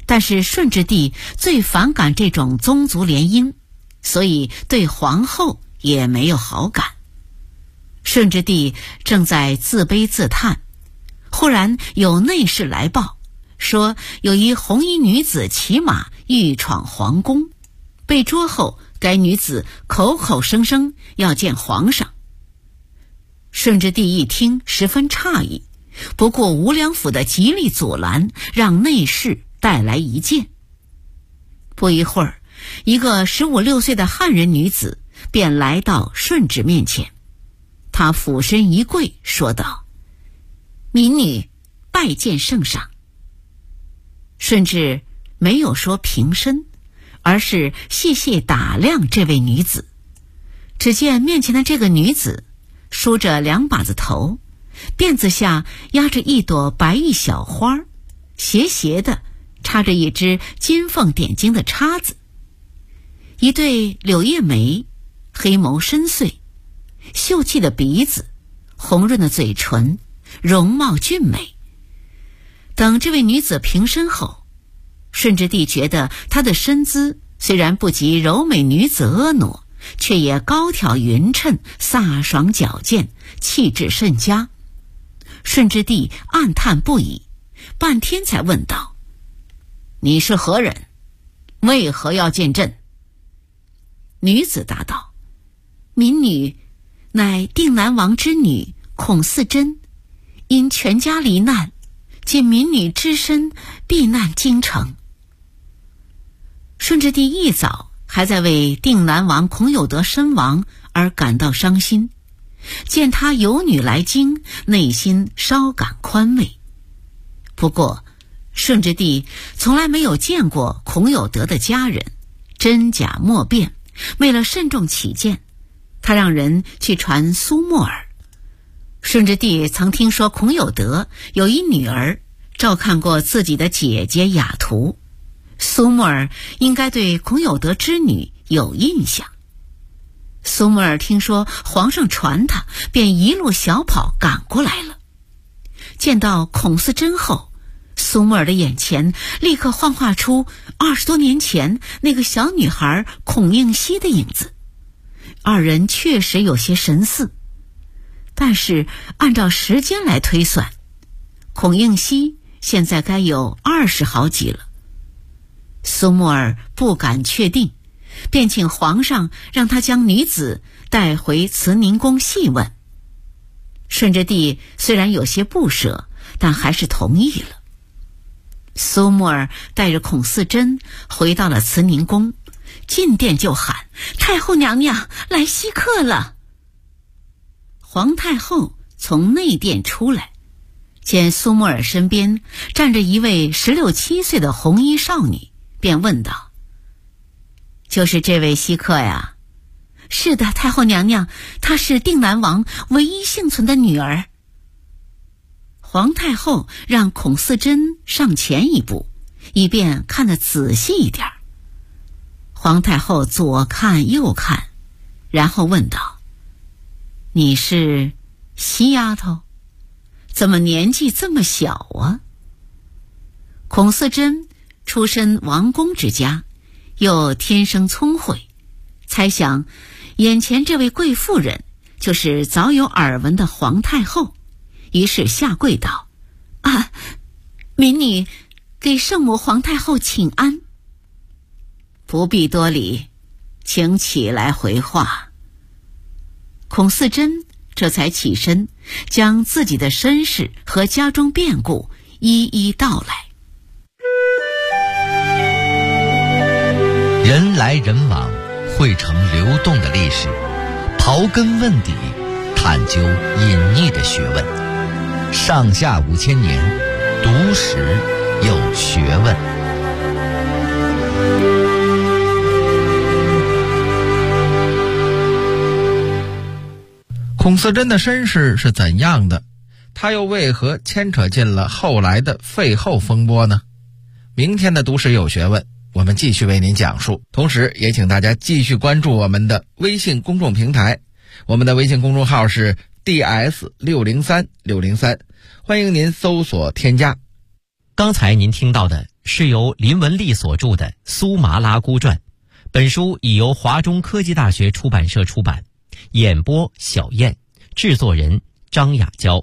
[SPEAKER 9] 但是顺治帝最反感这种宗族联姻，所以对皇后也没有好感。顺治帝正在自卑自叹，忽然有内侍来报，说有一红衣女子骑马欲闯皇宫，被捉后，该女子口口声声要见皇上。顺治帝一听十分诧异，不顾无良府的极力阻拦，让内侍带来一见。不一会儿，一个15、16岁的汉人女子便来到顺治面前，她俯身一跪，说道：“民女拜见圣上。”顺治没有说平身，而是细细打量这位女子。只见面前的这个女子梳着2把子头，辫子下压着一朵白玉小花，斜斜的插着一只金凤点睛的叉子，一对柳叶眉，黑眸深邃，秀气的鼻子，红润的嘴唇，容貌俊美。等这位女子平身后，顺治帝觉得她的身姿虽然不及柔美女子婀娜，却也高挑匀称，飒爽矫健，气质甚佳。顺治帝暗叹不已，半天才问道：“你是何人？为何要见朕？”女子答道：“民女乃定南王之女孔四珍，因全家罹难，仅民女只身避难京城。”顺治帝一早还在为定南王孔有德身亡而感到伤心，见他有女来京，内心稍感宽慰。不过顺治帝从来没有见过孔有德的家人，真假莫辨。为了慎重起见，他让人去传苏沫儿。顺治帝曾听说孔有德有一女儿照看过自己的姐姐雅图，苏沫儿应该对孔有德之女有印象。苏沫儿听说皇上传他，便一路小跑赶过来了。见到孔四珍后，苏沫儿的眼前立刻幻化出20多年前那个小女孩孔应希的影子。二人确实有些神似，但是按照时间来推算，孔应希现在该有20好几了。苏沫儿不敢确定，便请皇上让他将女子带回慈宁宫细问。顺治帝虽然有些不舍，但还是同意了。苏沫儿带着孔四珍回到了慈宁宫，进殿就喊：“太后娘娘来稀客了。”皇太后从内殿出来，见苏沫儿身边站着一位16、17岁的红衣少女，便问道：“就是这位稀客呀？”“是的，太后娘娘，她是定南王唯一幸存的女儿。”皇太后让孔四珍上前一步，以便看得仔细一点。皇太后左看右看，然后问道：“你是稀丫头？怎么年纪这么小啊？”孔四珍出身王公之家，又天生聪慧，猜想眼前这位贵妇人就是早有耳闻的皇太后，于是下跪道：“啊，民女给圣母皇太后请安。”“不必多礼，请起来回话。”孔四珍这才起身，将自己的身世和家中变故一一道来。
[SPEAKER 10] 人来人往，汇成流动的历史，刨根问底，探究隐匿的学问。上下5000年，读史有学问。
[SPEAKER 8] 孔四珍的身世是怎样的？他又为何牵扯进了后来的废后风波呢？明天的读史有学问，我们继续为您讲述。同时也请大家继续关注我们的微信公众平台，我们的微信公众号是 DS603603，欢迎您搜索添加。
[SPEAKER 7] 刚才您听到的是由林文丽所著的《苏麻拉姑传》，本书已由华中科技大学出版社出版，演播小燕，制作人张雅娇。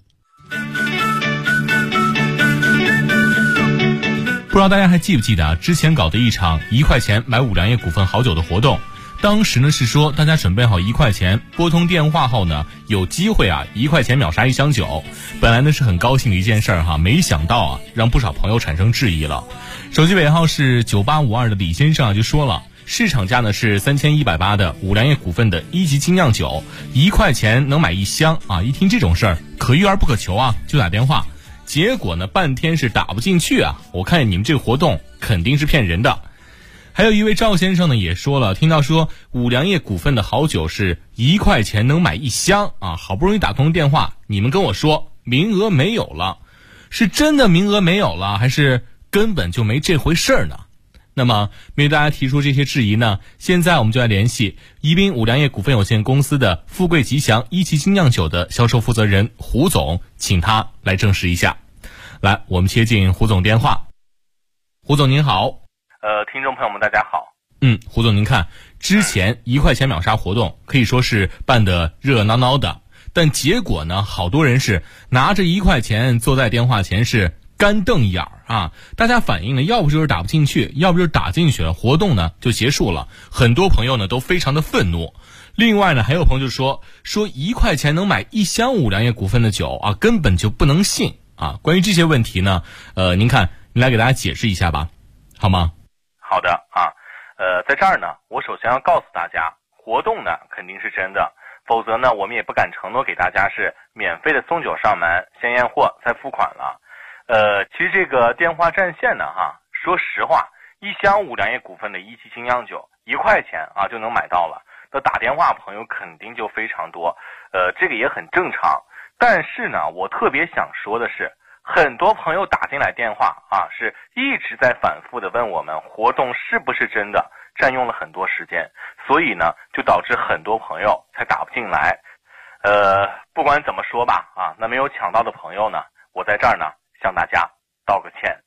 [SPEAKER 11] 不知道大家还记不记得之前搞的一场1块钱买五粮液股份好酒的活动，当时呢是说大家准备好1块钱，拨通电话后呢有机会1块钱秒杀1箱酒。本来呢是很高兴的一件事儿没想到让不少朋友产生质疑了。手机尾号是9852的李先生就说了，市场价呢是3180的五粮液股份的1级精酿酒，1块钱能买1箱一听这种事儿可遇而不可求就打电话。结果呢半天是打不进去我看你们这个活动肯定是骗人的。还有一位赵先生呢也说了，听到说五粮液股份的好酒是1块钱能买1箱好不容易打通电话，你们跟我说名额没有了，是真的名额没有了，还是根本就没这回事儿呢？那么面对大家提出这些质疑呢，现在我们就来联系宜宾五粮液股份有限公司的富贵吉祥1级精酿酒的销售负责人胡总，请他来证实一下。来，我们接进胡总电话。胡总您好。
[SPEAKER 12] 听众朋友们大家好。
[SPEAKER 11] 胡总您看，之前1块钱秒杀活动可以说是办得热闹闹的，但结果呢好多人是拿着1块钱坐在电话前是干瞪眼儿大家反映呢，要不就是打不进去，要不就是打进去了，活动呢就结束了。很多朋友呢都非常的愤怒。另外呢还有朋友就说1块钱能买1箱五粮液股份的酒根本就不能信关于这些问题呢您看您来给大家解释一下吧，好吗？
[SPEAKER 12] 好的在这儿呢我首先要告诉大家，活动呢肯定是真的，否则呢我们也不敢承诺给大家是免费的送酒上门，先验货再付款了。其实这个电话占线呢说实话，1箱五粮液股份的1级精酿酒1块钱就能买到了，那打电话朋友肯定就非常多，这个也很正常。但是呢我特别想说的是，很多朋友打进来电话是一直在反复的问我们活动是不是真的，占用了很多时间，所以呢就导致很多朋友才打不进来。不管怎么说吧那没有抢到的朋友呢，我在这儿呢向大家道个歉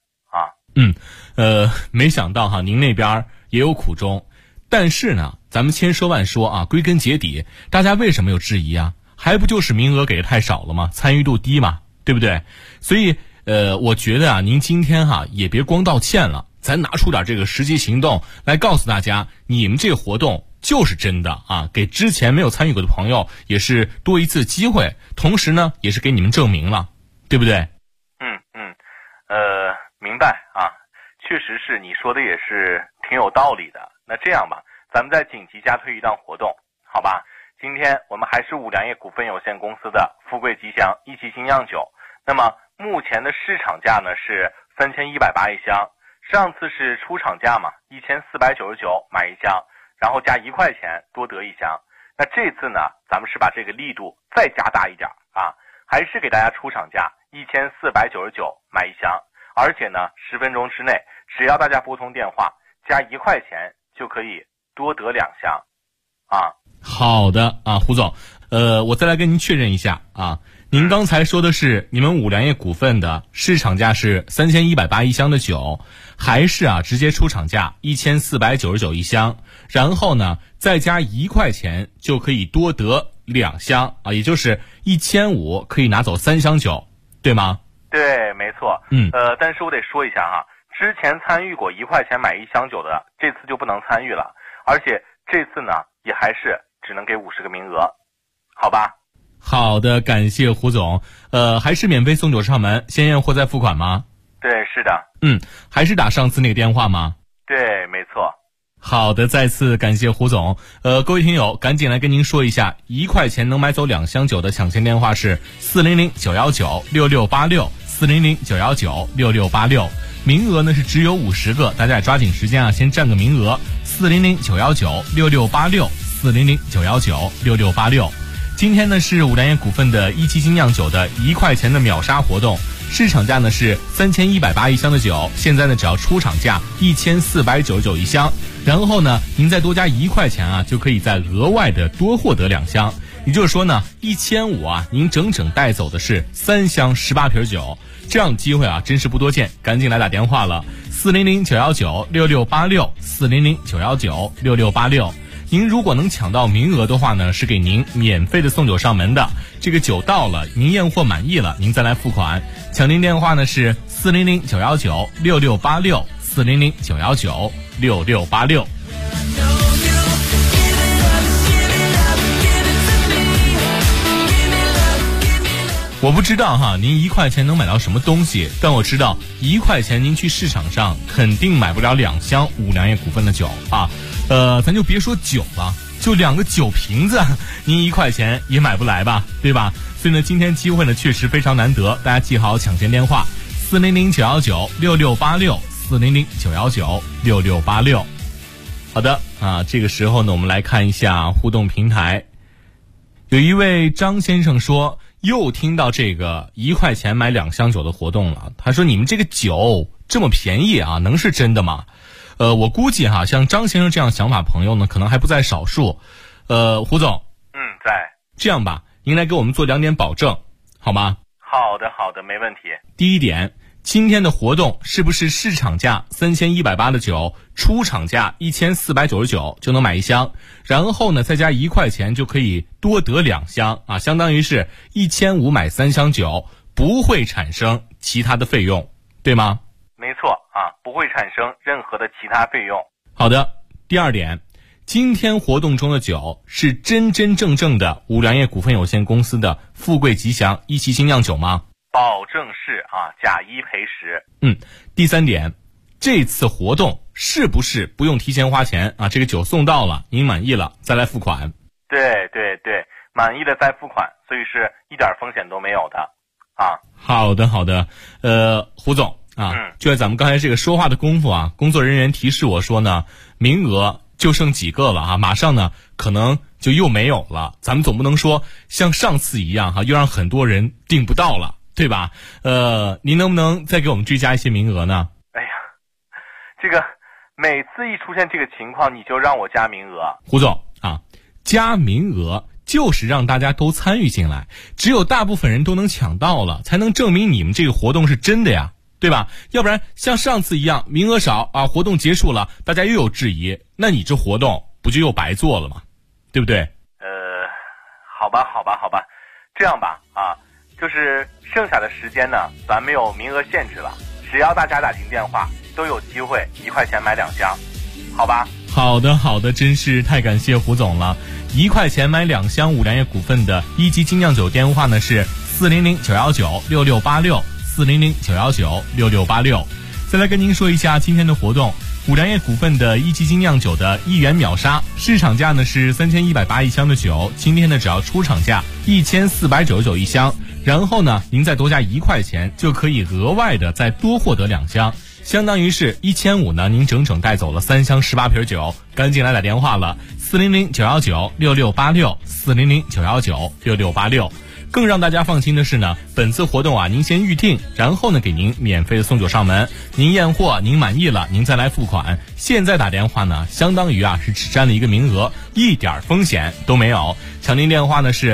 [SPEAKER 11] 没想到您那边也有苦衷。但是呢咱们千说万说归根结底大家为什么有质疑还不就是名额给的太少了吗？参与度低嘛，对不对？所以我觉得您今天也别光道歉了，咱拿出点这个实际行动来告诉大家，你们这个活动就是真的给之前没有参与过的朋友也是多一次机会，同时呢也是给你们证明了，对不对？
[SPEAKER 12] 明白确实是你说的也是挺有道理的。那这样吧，咱们再紧急加推一档活动，好吧？今天我们还是五粮液股份有限公司的富贵吉祥1级精酿酒，那么目前的市场价呢是3180一箱，上次是出厂价嘛，1499买1箱，然后加1块钱多得1箱。那这次呢咱们是把这个力度再加大一点还是给大家出厂价1499买1箱，而且呢10分钟之内只要大家拨通电话加1块钱就可以多得2箱
[SPEAKER 11] 好的胡总，我再来跟您确认一下您刚才说的是你们五粮液股份的市场价是3180一箱的酒，还是直接出厂价1499一箱，然后呢再加1块钱就可以多得2箱也就是1500可以拿走3箱酒，对吗？
[SPEAKER 12] 对，没错。但是我得说一下之前参与过1块钱买1箱酒的，这次就不能参与了，而且这次呢也还是只能给50个名额，好吧？
[SPEAKER 11] 好的，感谢胡总。还是免费送酒上门，先验货再付款吗？
[SPEAKER 12] 对，是的。
[SPEAKER 11] 还是打上次那个电话吗？
[SPEAKER 12] 对，没错。
[SPEAKER 11] 好的，再次感谢胡总。各位听友，赶紧来跟您说一下，1块钱能买走2箱酒的抢先电话是400-919-6686，400-919-6686。名额呢是只有50个，大家也抓紧时间先占个名额。400-919-6686，400-919-6686。今天呢是五粮液股份的1期精酿酒的1块钱的秒杀活动，市场价呢是3180一箱的酒，现在呢只要出厂价1499一箱，然后呢您再多加1块钱就可以再额外的多获得2箱，也就是说呢1500您整整带走的是3箱18瓶酒。这样的机会真是不多见，赶紧来打电话了 400-919-6686，400-919-6686。您如果能抢到名额的话呢，是给您免费的送酒上门的。这个酒到了，您验货满意了，您再来付款。抢您电话呢是400-919-6686，400-919-6686。我不知道哈，您1块钱能买到什么东西，但我知道1块钱您去市场上肯定买不了2箱五粮液股份的酒啊。咱就别说酒了，就2个酒瓶子，您1块钱也买不来吧，对吧？所以呢，今天机会呢确实非常难得，大家记好抢先电话：400-919-6686，400-919-6686。好的啊，这个时候呢，我们来看一下互动平台。有一位张先生说，又听到这个1块钱买2箱酒的活动了。他说，你们这个酒这么便宜啊，能是真的吗？我估计哈，像张先生这样想法朋友呢，可能还不在少数。胡总，
[SPEAKER 12] 在。
[SPEAKER 11] 这样吧，您来给我们做2点保证，好吗？
[SPEAKER 12] 好的，没问题。
[SPEAKER 11] 第一点，今天的活动是不是市场价3180的酒，出厂价1499就能买1箱，然后呢再加1块钱就可以多得2箱啊，相当于是1500买3箱酒，不会产生其他的费用，对吗？
[SPEAKER 12] 没错啊，不会产生任何的其他费用。
[SPEAKER 11] 好的，第二点，今天活动中的酒是真正的五粮液股份有限公司的富贵吉祥一期精酿酒吗？
[SPEAKER 12] 保证是啊，假一赔十。
[SPEAKER 11] 第三点，这次活动是不是不用提前花钱啊？这个酒送到了，您满意了再来付款。
[SPEAKER 12] 对，满意了再付款，所以是一点风险都没有的啊。
[SPEAKER 11] 好的，胡总啊，就在咱们刚才这个说话的功夫啊，工作人员提示我说呢，名额就剩几个了啊，马上呢可能就又没有了。咱们总不能说像上次一样哈，又让很多人订不到了，对吧？您能不能再给我们追加一些名额呢？
[SPEAKER 12] 哎呀，这个每次一出现这个情况，你就让我加名额。
[SPEAKER 11] 胡总啊，加名额就是让大家都参与进来，只有大部分人都能抢到了，才能证明你们这个活动是真的呀，对吧？要不然像上次一样名额少啊，活动结束了大家又有质疑，那你这活动不就又白做了吗？对不对？
[SPEAKER 12] 好吧，这样吧啊，就是剩下的时间呢，咱没有名额限制了，只要大家打进电话都有机会1块钱买2箱，好吧？
[SPEAKER 11] 好的，真是太感谢胡总了。1块钱买2箱五粮液股份的一级精酿酒电话呢是400-919-6686，400-919-6686。再来跟您说一下今天的活动，五粮液股份的一级精酿酒的1元秒杀，市场价呢是31801箱的酒，今天呢只要出厂价14991箱，然后呢您再多加1块钱就可以额外的再多获得2箱，相当于是1500呢，您整整带走了3箱18瓶酒。赶紧来打电话了，400-919-6686，400-919-6686。更让大家放心的是呢，本次活动啊，您先预定，然后呢给您免费的送酒上门，您验货您满意了，您再来付款。现在打电话呢，相当于啊是只占了一个名额，一点风险都没有。抢您电话呢是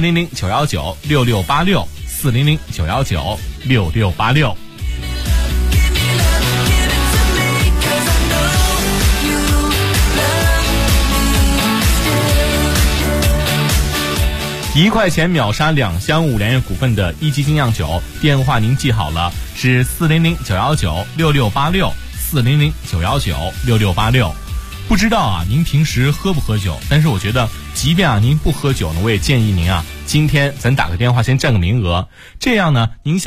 [SPEAKER 11] 400-919-6686，400-919-6686。1块钱秒杀2箱五粮液股份的一级精酿酒，电话您记好了，是400-919-6686，400-919-6686。不知道啊，您平时喝不喝酒？但是我觉得，即便啊您不喝酒呢，我也建议您啊，今天咱打个电话先占个名额，这样呢，您